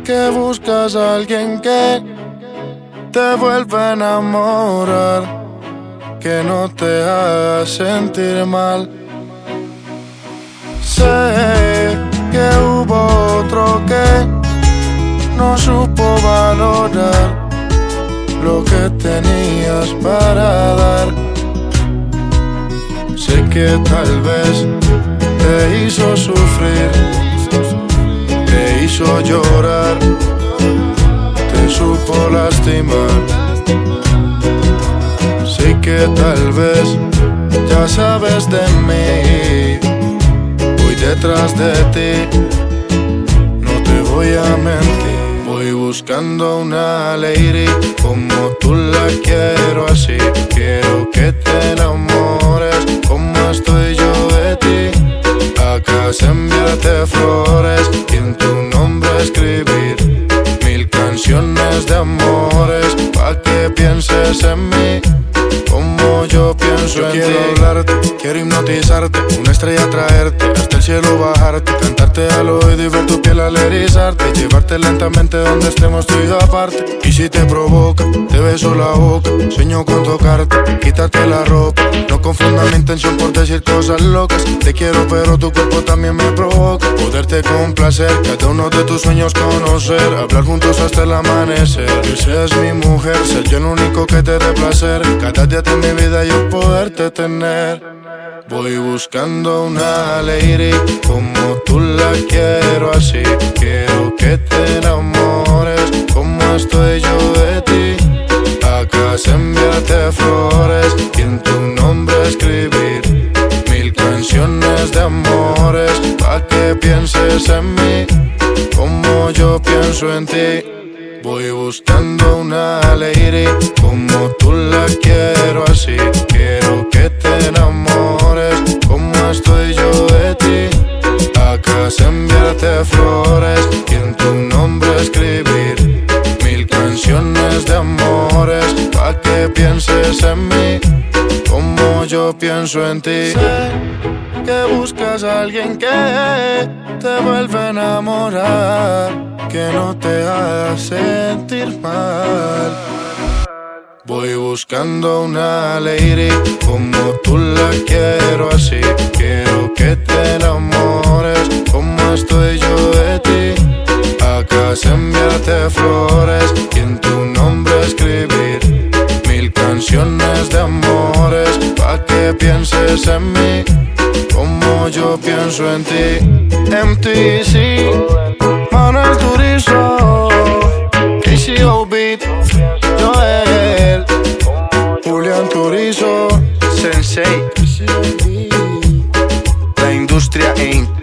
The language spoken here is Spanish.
que buscas a alguien que te vuelva a enamorar, que no te haga sentir mal. Sé que hubo otro que no supo valorar lo que tenías para dar. Sé que tal vez te hizo sufrir, te hizo llorar, te supo lastimar. Sé que tal vez ya sabes de mí, voy detrás de ti, no te voy a mentir. Voy buscando una lady como tú la quiero así. Quiero que te enamores como estoy yo de ti. Acá se enviarte flores y en tu nombre escribir 1000 canciones de amores pa' que pienses en mí como yo pienso en ti. Quiero hablarte, quiero hipnotizarte, una estrella traerte, hasta el cielo bajarte, cantarte al oído y ver tu piel al erizarte, llevarte lentamente donde estemos tú y yo aparte. Y si te provoca, te beso la boca, sueño con tocarte, quitarte la ropa. No confunda mi intención por decir cosas locas. Te quiero pero tu cuerpo también me provoca. Poderte complacer, cada uno de tus sueños conocer, hablar juntos hasta el amanecer. Que seas mi mujer, ser yo el único que te dé placer. Cada día de mi vida yo poderte tener. Voy buscando una lady como tú la quiero así. Quiero que te enamores como estoy yo de ti. Acá se enviarte flores y en tu nombre escribir 1000 canciones de amores pa' que pienses en mí como yo pienso en ti. Voy buscando una lady como tú la quiero así. Quiero que te enamores como estoy yo de ti. Acá se enviarte flores y en tu nombre escribir 1000 canciones de amores pa' que pienses en mí como yo pienso en ti. Sé que buscas a alguien que te vuelva a enamorar, que no te haga sentir mal. Voy buscando una lady como tú la quiero así. Quiero que te enamores como estoy yo de ti. Acá se enviarte flores y en tu nombre escribir 1000 canciones de amores pa' que pienses en mí como yo pienso en ti. MTC, Manuel Turizo, KCO Beat, Joel, Julián Turizo, Sensei, La Industria Inc.